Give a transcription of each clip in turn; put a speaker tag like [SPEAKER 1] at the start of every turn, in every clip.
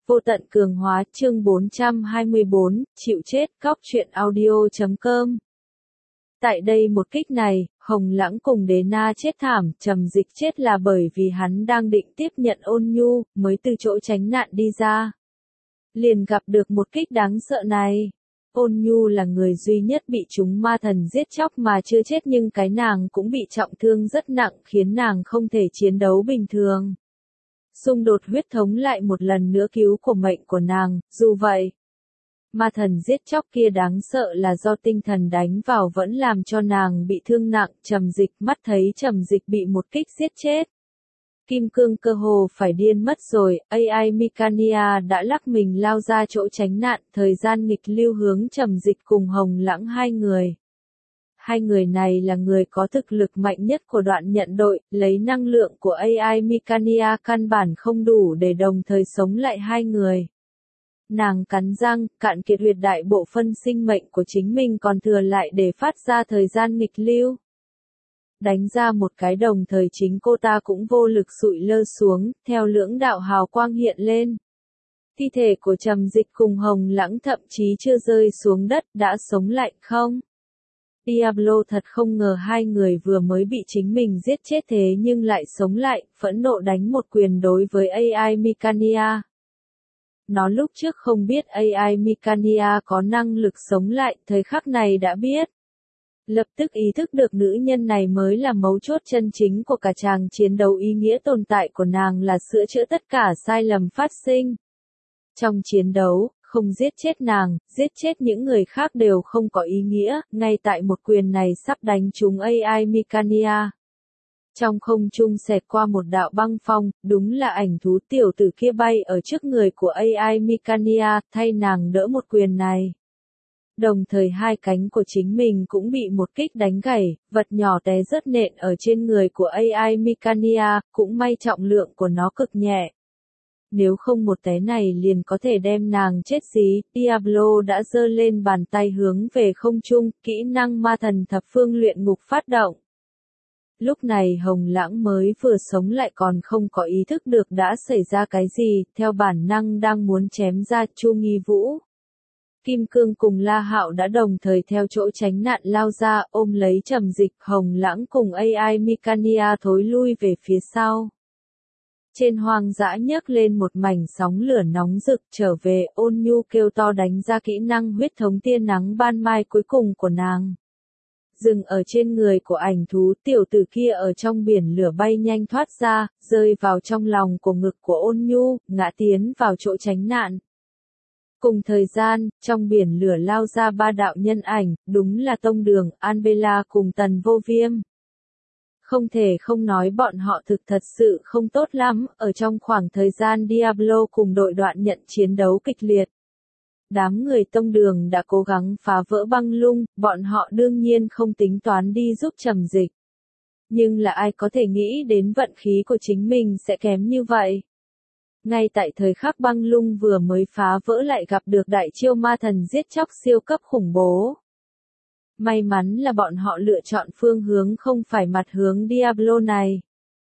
[SPEAKER 1] Vô tận cường hóa chương 424, chịu chết, góc truyện audio.com. Tại đây một kích này, Hồng Lãng cùng Đế Na chết thảm, Trầm Dịch chết là bởi vì hắn đang định tiếp nhận Ôn Nhu, mới từ chỗ tránh nạn đi ra. Liền gặp được một kích đáng sợ này. Ôn Nhu là người duy nhất bị chúng ma thần giết chóc mà chưa chết, nhưng cái nàng cũng bị trọng thương rất nặng khiến nàng không thể chiến đấu bình thường. Xung đột huyết thống lại một lần nữa cứu của mệnh của nàng, dù vậy. Ma thần giết chóc kia đáng sợ là do tinh thần đánh vào vẫn làm cho nàng bị thương nặng. Trầm Dịch mắt thấy Trầm Dịch bị một kích giết chết. Kim Cương cơ hồ phải điên mất rồi, AI Micania đã lắc mình lao ra chỗ tránh nạn, thời gian nghịch lưu hướng Trầm Dịch cùng Hồng Lãng hai người. Hai người này là người có thực lực mạnh nhất của đoạn nhận đội, lấy năng lượng của AI Micania căn bản không đủ để đồng thời sống lại hai người. Nàng cắn răng, cạn kiệt huyệt đại bộ phân sinh mệnh của chính mình còn thừa lại để phát ra thời gian nghịch lưu. Đánh ra một cái đồng thời chính cô ta cũng vô lực sụi lơ xuống, theo lưỡng đạo hào quang hiện lên. Thi thể của Trầm Dịch cùng Hồng Lãng thậm chí chưa rơi xuống đất đã sống lại không? Diablo thật không ngờ hai người vừa mới bị chính mình giết chết thế nhưng lại sống lại, phẫn nộ đánh một quyền đối với AI Micania. Nó lúc trước không biết AI Micania có năng lực sống lại, thời khắc này đã biết. Lập tức ý thức được nữ nhân này mới là mấu chốt chân chính của cả tràng chiến đấu, ý nghĩa tồn tại của nàng là sửa chữa tất cả sai lầm phát sinh. Trong chiến đấu, không giết chết nàng, giết chết những người khác đều không có ý nghĩa, ngay tại một quyền này sắp đánh trúng AI Micania. Trong không trung xẹt qua một đạo băng phong, đúng là ảnh thú tiểu tử kia bay ở trước người của AI Micania, thay nàng đỡ một quyền này. Đồng thời hai cánh của chính mình cũng bị một kích đánh gãy, vật nhỏ té rớt nện ở trên người của AI Micania, cũng may trọng lượng của nó cực nhẹ. Nếu không một té này liền có thể đem nàng chết dí. Diablo đã giơ lên bàn tay hướng về không trung, kỹ năng ma thần thập phương luyện ngục phát động. Lúc này Hồng Lãng mới vừa sống lại còn không có ý thức được đã xảy ra cái gì, theo bản năng đang muốn chém ra Chu Nghi Vũ. Kim Cương cùng La Hạo đã đồng thời theo chỗ tránh nạn lao ra, ôm lấy Trầm Dịch. Hồng Lãng cùng AI Micania thối lui về phía sau. Trên hoang dã nhấc lên một mảnh sóng lửa nóng rực, trở về. Ôn Nhu kêu to đánh ra kỹ năng huyết thống tia nắng ban mai cuối cùng của nàng. Dừng ở trên người của ảnh thú tiểu tử kia ở trong biển lửa bay nhanh thoát ra, rơi vào trong lòng của ngực của Ôn Nhu, ngã tiến vào chỗ tránh nạn. Cùng thời gian, trong biển lửa lao ra ba đạo nhân ảnh, đúng là Tông Đường, An-Bela cùng Tần Vô Viêm. Không thể không nói bọn họ thật sự không tốt lắm, ở trong khoảng thời gian Diablo cùng đội đoạn nhận chiến đấu kịch liệt. Đám người Tông Đường đã cố gắng phá vỡ băng lung, bọn họ đương nhiên không tính toán đi giúp Trầm Dịch. Nhưng là ai có thể nghĩ đến vận khí của chính mình sẽ kém như vậy. Ngay tại thời khắc băng lung vừa mới phá vỡ lại gặp được đại chiêu ma thần giết chóc siêu cấp khủng bố. May mắn là bọn họ lựa chọn phương hướng không phải mặt hướng Diablo này.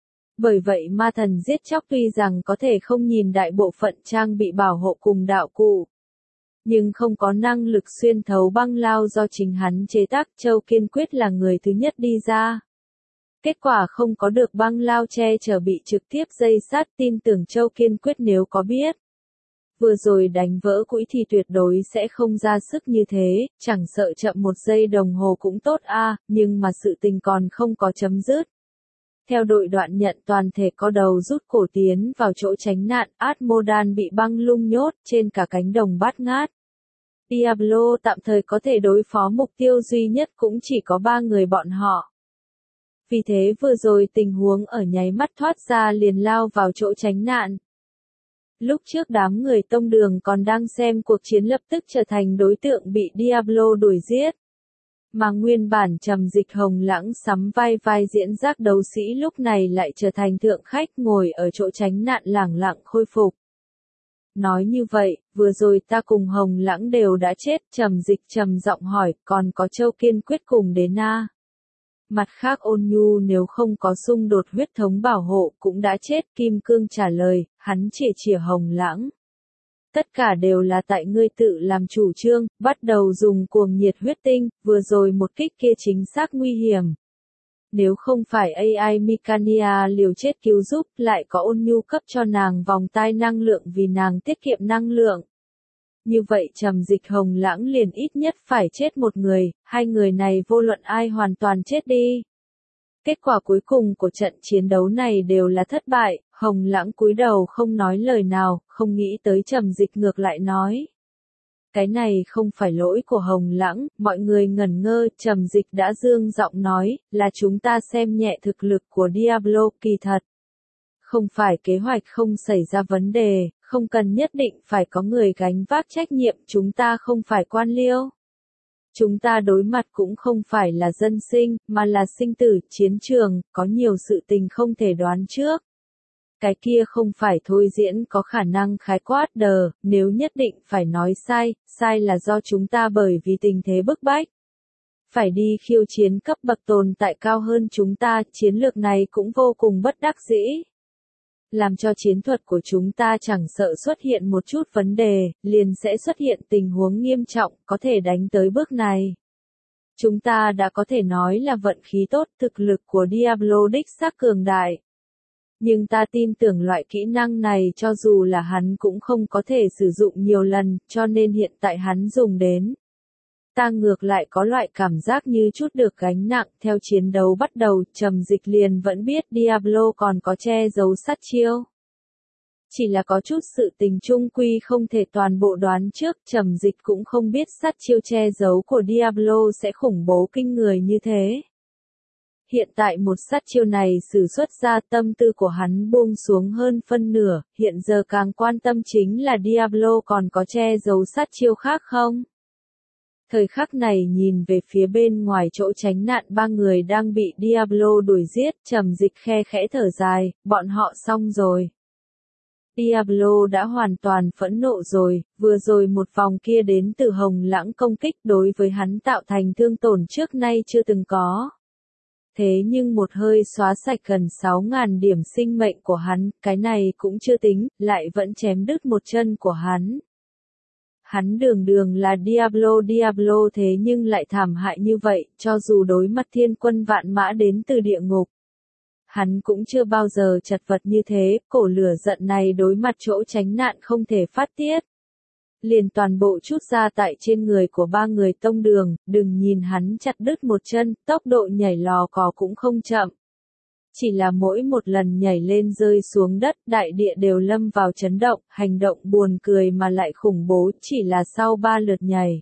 [SPEAKER 1] Bởi vậy ma thần giết chóc tuy rằng có thể không nhìn đại bộ phận trang bị bảo hộ cùng đạo cụ, nhưng không có năng lực xuyên thấu băng lao do chính hắn chế tác. Châu Kiên Quyết là người thứ nhất đi ra. Kết quả không có được băng lao che chở, bị trực tiếp dây sát. Tin tưởng Châu Kiên Quyết nếu có biết vừa rồi đánh vỡ quỹ thì tuyệt đối sẽ không ra sức như thế, chẳng sợ chậm một giây đồng hồ cũng tốt a, nhưng mà sự tình còn không có chấm dứt. Theo đội đoạn nhận toàn thể có đầu rút cổ tiến vào chỗ tránh nạn, Atmodan bị băng lung nhốt trên cả cánh đồng bát ngát. Diablo tạm thời có thể đối phó mục tiêu duy nhất cũng chỉ có ba người bọn họ. Vì thế vừa rồi tình huống ở nháy mắt thoát ra liền lao vào chỗ tránh nạn. Lúc trước đám người Tông Đường còn đang xem cuộc chiến lập tức trở thành đối tượng bị Diablo đuổi giết. Mà nguyên bản Trầm Dịch Hồng Lãng sắm vai diễn giác đấu sĩ lúc này lại trở thành thượng khách ngồi ở chỗ tránh nạn lẳng lặng khôi phục. Nói như vậy, vừa rồi ta cùng Hồng Lãng đều đã chết. Trầm Dịch trầm giọng hỏi, còn có Châu Kiên Quyết cùng Đế Na. Mặt khác Ôn Nhu nếu không có xung đột huyết thống bảo hộ cũng đã chết. Kim Cương trả lời, hắn chỉ Hồng Lãng. Tất cả đều là tại ngươi tự làm chủ trương, bắt đầu dùng cuồng nhiệt huyết tinh, vừa rồi một kích kia chính xác nguy hiểm. Nếu không phải AI Mikania liều chết cứu giúp, lại có Ôn Nhu cấp cho nàng vòng tai năng lượng vì nàng tiết kiệm năng lượng. Như vậy Trầm Dịch Hồng Lãng liền ít nhất phải chết một người, hai người này vô luận ai hoàn toàn chết đi. Kết quả cuối cùng của trận chiến đấu này đều là thất bại, Hồng Lãng cúi đầu không nói lời nào, không nghĩ tới Trầm Dịch ngược lại nói. Cái này không phải lỗi của Hồng Lãng, mọi người ngẩn ngơ, Trầm Dịch đã dương giọng nói, là chúng ta xem nhẹ thực lực của Diablo, kỳ thật. Không phải kế hoạch không xảy ra vấn đề, không cần nhất định phải có người gánh vác trách nhiệm, chúng ta không phải quan liêu. Chúng ta đối mặt cũng không phải là dân sinh, mà là sinh tử, chiến trường, có nhiều sự tình không thể đoán trước. Cái kia không phải thôi diễn có khả năng khái quát đờ, nếu nhất định phải nói sai, sai là do chúng ta bởi vì tình thế bức bách. Phải đi khiêu chiến cấp bậc tồn tại cao hơn chúng ta, chiến lược này cũng vô cùng bất đắc dĩ. Làm cho chiến thuật của chúng ta chẳng sợ xuất hiện một chút vấn đề, liền sẽ xuất hiện tình huống nghiêm trọng, có thể đánh tới bước này. Chúng ta đã có thể nói là vận khí tốt, thực lực của Diablo đích xác cường đại. Nhưng ta tin tưởng loại kỹ năng này cho dù là hắn cũng không có thể sử dụng nhiều lần, cho nên hiện tại hắn dùng đến. Ta ngược lại có loại cảm giác như chút được gánh nặng, theo chiến đấu bắt đầu, Trầm Dịch liền vẫn biết Diablo còn có che giấu sát chiêu. Chỉ là có chút sự tình chung quy không thể toàn bộ đoán trước, Trầm Dịch cũng không biết sát chiêu che giấu của Diablo sẽ khủng bố kinh người như thế. Hiện tại một sát chiêu này sử xuất ra, tâm tư của hắn buông xuống hơn phân nửa, hiện giờ càng quan tâm chính là Diablo còn có che giấu sát chiêu khác không? Thời khắc này nhìn về phía bên ngoài chỗ tránh nạn ba người đang bị Diablo đuổi giết, Trầm Dịch khe khẽ thở dài, bọn họ xong rồi. Diablo đã hoàn toàn phẫn nộ rồi, vừa rồi một vòng kia đến từ Hồng Lãng công kích đối với hắn tạo thành thương tổn trước nay chưa từng có. Thế nhưng một hơi xóa sạch gần 6.000 điểm sinh mệnh của hắn, cái này cũng chưa tính, lại vẫn chém đứt một chân của hắn. Hắn đường đường là Diablo thế nhưng lại thảm hại như vậy, cho dù đối mặt thiên quân vạn mã đến từ địa ngục. Hắn cũng chưa bao giờ chật vật như thế, cổ lửa giận này đối mặt chỗ tránh nạn không thể phát tiết. Liền toàn bộ chút ra tại trên người của ba người tông đường, đừng nhìn hắn chặt đứt một chân, tốc độ nhảy lò cò cũng không chậm. Chỉ là mỗi một lần nhảy lên rơi xuống đất, đại địa đều lâm vào chấn động, hành động buồn cười mà lại khủng bố, chỉ là sau 3 lượt nhảy.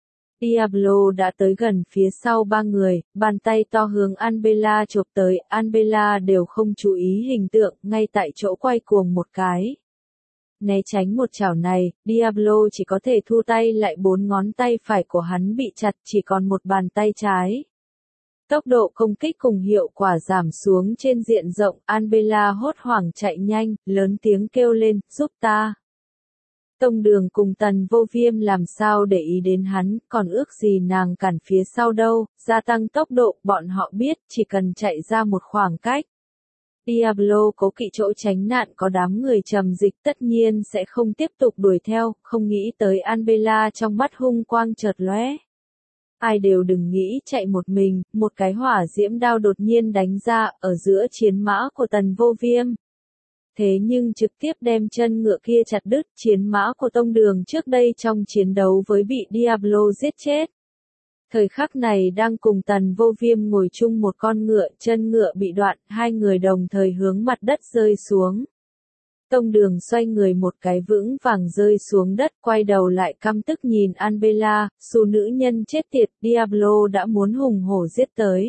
[SPEAKER 1] Diablo đã tới gần phía sau ba người, bàn tay to hướng Anbella chộp tới, Anbella đều không chú ý hình tượng, ngay tại chỗ quay cuồng một cái. Né tránh một chảo này, Diablo chỉ có thể thu tay lại 4 ngón tay phải của hắn bị chặt, chỉ còn một bàn tay trái. Tốc độ công kích cùng hiệu quả giảm xuống trên diện rộng, Anbella hốt hoảng chạy nhanh, lớn tiếng kêu lên, giúp ta. Tông đường cùng Tần Vô Viêm làm sao để ý đến hắn, còn ước gì nàng cản phía sau đâu, gia tăng tốc độ, bọn họ biết, chỉ cần chạy ra một khoảng cách. Diablo cố kỵ chỗ tránh nạn có đám người Trầm Dịch tất nhiên sẽ không tiếp tục đuổi theo, không nghĩ tới Anbella trong mắt hung quang chợt lóe. Ai đều đừng nghĩ chạy một mình, một cái hỏa diễm đao đột nhiên đánh ra, ở giữa chiến mã của Tần Vô Viêm. Thế nhưng trực tiếp đem chân ngựa kia chặt đứt, chiến mã của tông đường trước đây trong chiến đấu với bị Diablo giết chết. Thời khắc này đang cùng Tần Vô Viêm ngồi chung một con ngựa, chân ngựa bị đoạn, hai người đồng thời hướng mặt đất rơi xuống. Tông đường xoay người một cái vững vàng rơi xuống đất, quay đầu lại căm tức nhìn Anbella, xù nữ nhân chết tiệt, Diablo đã muốn hùng hổ giết tới.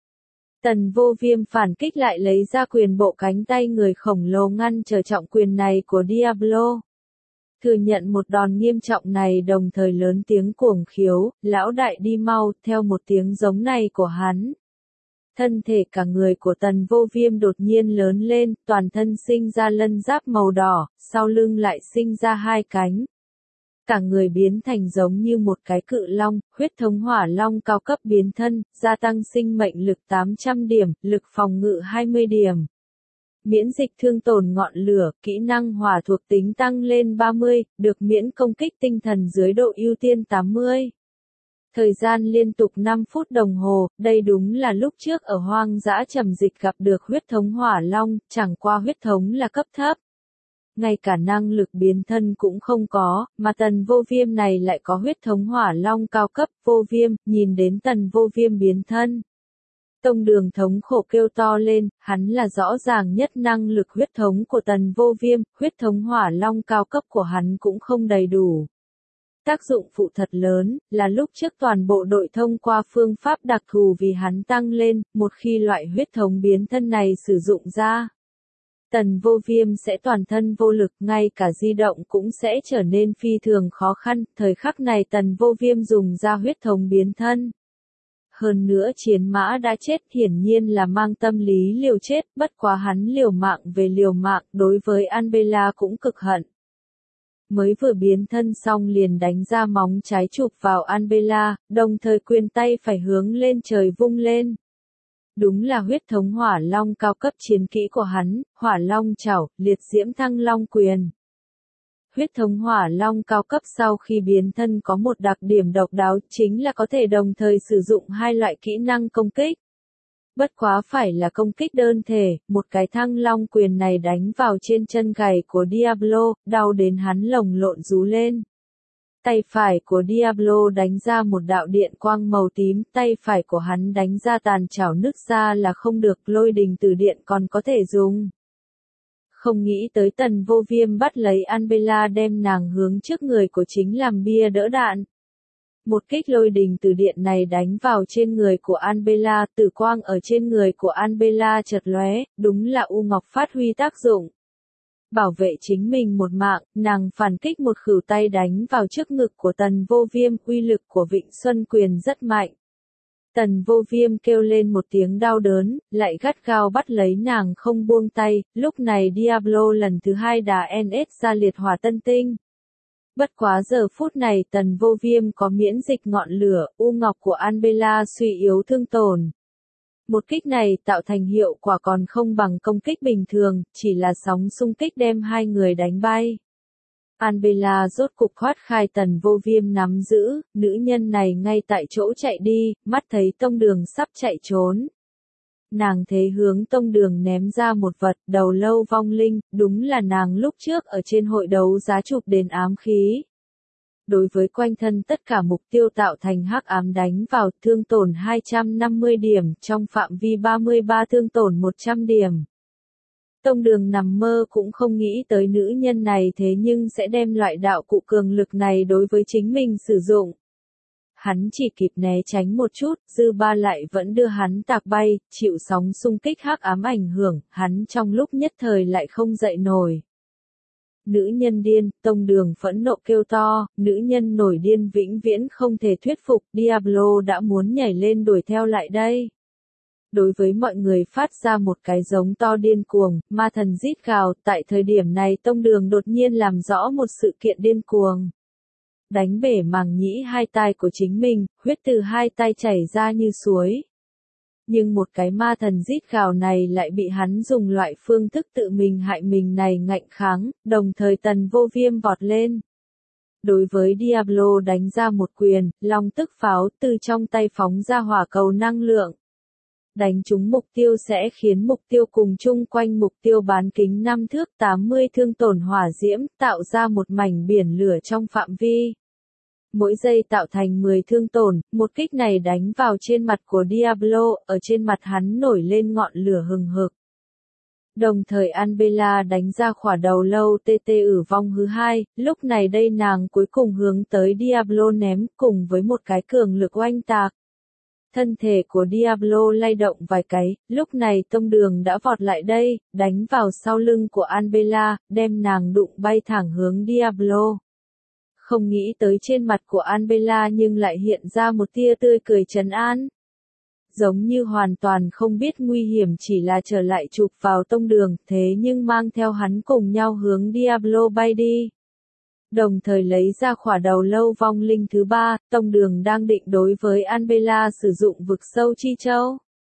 [SPEAKER 1] Tần Vô Viêm phản kích lại lấy ra quyền bộ cánh tay người khổng lồ ngăn trở trọng quyền này của Diablo. Thừa nhận một đòn nghiêm trọng này đồng thời lớn tiếng cuồng khiếu, lão đại đi mau, theo một tiếng giống này của hắn. Thân thể cả người của Tần Vô Viêm đột nhiên lớn lên, toàn thân sinh ra lân giáp màu đỏ, sau lưng lại sinh ra hai cánh. Cả người biến thành giống như một cái cự long, huyết thống hỏa long cao cấp biến thân, gia tăng sinh mệnh lực 800 điểm, lực phòng ngự 20 điểm. Miễn dịch thương tổn ngọn lửa, kỹ năng hỏa thuộc tính tăng lên 30, được miễn công kích tinh thần dưới độ ưu tiên 80. Thời gian liên tục 5 phút đồng hồ, đây đúng là lúc trước ở hoang dã trầm dịch gặp được huyết thống hỏa long, chẳng qua huyết thống là cấp thấp. Ngay cả năng lực biến thân cũng không có, mà tần vô viêm này lại có huyết thống hỏa long cao cấp. Vô viêm, nhìn đến tần vô viêm biến thân. Tông Đường thống khổ kêu to lên, hắn là rõ ràng nhất năng lực huyết thống của tần vô viêm, huyết thống hỏa long cao cấp của hắn cũng không đầy đủ. Tác dụng phụ thật lớn, là lúc trước toàn bộ đội thông qua phương pháp đặc thù vì hắn tăng lên, một khi loại huyết thống biến thân này sử dụng ra. Tần vô viêm sẽ toàn thân vô lực, ngay cả di động cũng sẽ trở nên phi thường khó khăn, thời khắc này tần vô viêm dùng ra huyết thống biến thân. Hơn nữa chiến mã đã chết hiển nhiên là mang tâm lý liều chết, bất quá hắn liều mạng về liều mạng, đối với Albella cũng cực hận. Mới vừa biến thân xong liền đánh ra móng trái chụp vào Albella, đồng thời quyền tay phải hướng lên trời vung lên. Đúng là huyết thống hỏa long cao cấp chiến kỹ của hắn, hỏa long chảo, liệt diễm thăng long quyền. Huyết thống hỏa long cao cấp sau khi biến thân có một đặc điểm độc đáo chính là có thể đồng thời sử dụng hai loại kỹ năng công kích. Bất quá phải là công kích đơn thể, một cái thăng long quyền này đánh vào trên chân gầy của Diablo, đau đến hắn lồng lộn rú lên. Tay phải của Diablo đánh ra một đạo điện quang màu tím, tay phải của hắn đánh ra tàn chảo nứt ra là không được, lôi đình từ điện còn có thể dùng. Không nghĩ tới tần vô viêm bắt lấy Albella đem nàng hướng trước người của chính làm bia đỡ đạn. Một kích lôi đình từ điện này đánh vào trên người của Albella, tử quang ở trên người của Albella chợt lóe, đúng là U Ngọc phát huy tác dụng. Bảo vệ chính mình một mạng, nàng phản kích một khửu tay đánh vào trước ngực của tần vô viêm, uy lực của Vịnh Xuân Quyền rất mạnh. Tần vô viêm kêu lên một tiếng đau đớn, lại gắt gao bắt lấy nàng không buông tay, lúc này Diablo lần thứ hai đá NS ra liệt hỏa tân tinh. Bất quá giờ phút này tần vô viêm có miễn dịch ngọn lửa, U Ngọc của Albella suy yếu thương tổn. Một kích này tạo thành hiệu quả còn không bằng công kích bình thường, chỉ là sóng xung kích đem hai người đánh bay. Albella rốt cục thoát khai tần vô viêm nắm giữ, nữ nhân này ngay tại chỗ chạy đi, mắt thấy Tông Đường sắp chạy trốn. Nàng thế hướng Tông Đường ném ra một vật, đầu lâu vong linh, đúng là nàng lúc trước ở trên hội đấu giá chụp đến ám khí. Đối với quanh thân tất cả mục tiêu tạo thành hắc ám đánh vào, thương tổn 250 điểm, trong phạm vi 33 thương tổn 100 điểm. Tông Đường nằm mơ cũng không nghĩ tới nữ nhân này thế nhưng sẽ đem loại đạo cụ cường lực này đối với chính mình sử dụng. Hắn chỉ kịp né tránh một chút, dư ba lại vẫn đưa hắn tạc bay, chịu sóng xung kích hắc ám ảnh hưởng, hắn trong lúc nhất thời lại không dậy nổi. Nữ nhân điên, Tông Đường phẫn nộ kêu to, nữ nhân nổi điên vĩnh viễn không thể thuyết phục, Diablo đã muốn nhảy lên đuổi theo lại đây. Đối với mọi người phát ra một cái giống to điên cuồng, ma thần rít gào, tại thời điểm này Tông Đường đột nhiên làm rõ một sự kiện điên cuồng. Đánh bể màng nhĩ hai tai của chính mình, huyết từ hai tay chảy ra như suối. Nhưng một cái ma thần rít gào này lại bị hắn dùng loại phương thức tự mình hại mình này ngạnh kháng, đồng thời tần vô viêm vọt lên. Đối với Diablo đánh ra một quyền, long tức pháo từ trong tay phóng ra hỏa cầu năng lượng. Đánh trúng mục tiêu sẽ khiến mục tiêu cùng chung quanh mục tiêu bán kính 5 thước 80 thương tổn hỏa diễm, tạo ra một mảnh biển lửa trong phạm vi. Mỗi giây tạo thành 10 thương tổn, một kích này đánh vào trên mặt của Diablo, ở trên mặt hắn nổi lên ngọn lửa hừng hực. Đồng thời Albella đánh ra khỏa đầu lâu TT ử vong thứ hai, lúc này đây nàng cuối cùng hướng tới Diablo ném cùng với một cái cường lực oanh tạc. Thân thể của Diablo lay động vài cái, lúc này Tông Đường đã vọt lại đây, đánh vào sau lưng của Albella, đem nàng đụng bay thẳng hướng Diablo. Không nghĩ tới trên mặt của Albella nhưng lại hiện ra một tia tươi cười trấn an. Giống như hoàn toàn không biết nguy hiểm chỉ là trở lại chụp vào Tông Đường, thế nhưng mang theo hắn cùng nhau hướng Diablo bay đi. Đồng thời lấy ra khỏa đầu lâu vong linh thứ ba, Tông Đường đang định đối với Albella sử dụng vực sâu chi châu.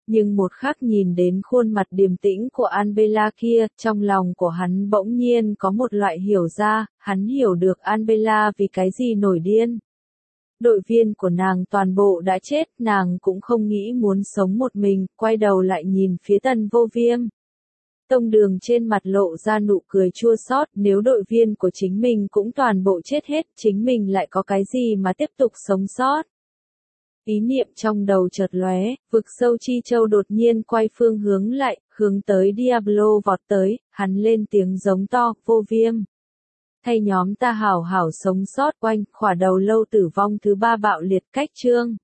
[SPEAKER 1] Nhưng một khắc nhìn đến khuôn mặt điềm tĩnh của Annabella kia, trong lòng của hắn bỗng nhiên có một loại hiểu ra, hắn hiểu được Annabella vì cái gì nổi điên. Đội viên của nàng toàn bộ đã chết, nàng cũng không nghĩ muốn sống một mình, quay đầu lại nhìn phía Tần Vô Viêm. Tông Đường trên mặt lộ ra nụ cười chua xót, nếu đội viên của chính mình cũng toàn bộ chết hết, chính mình lại có cái gì mà tiếp tục sống sót. Ý niệm trong đầu chợt lóe, vực sâu chi châu đột nhiên quay phương hướng lại, hướng tới Diablo vọt tới, hắn lên tiếng giống to, Vô Viêm. Thay nhóm ta hảo hảo sống sót, oanh, khỏa đầu lâu tử vong thứ 3 bạo liệt cách chương.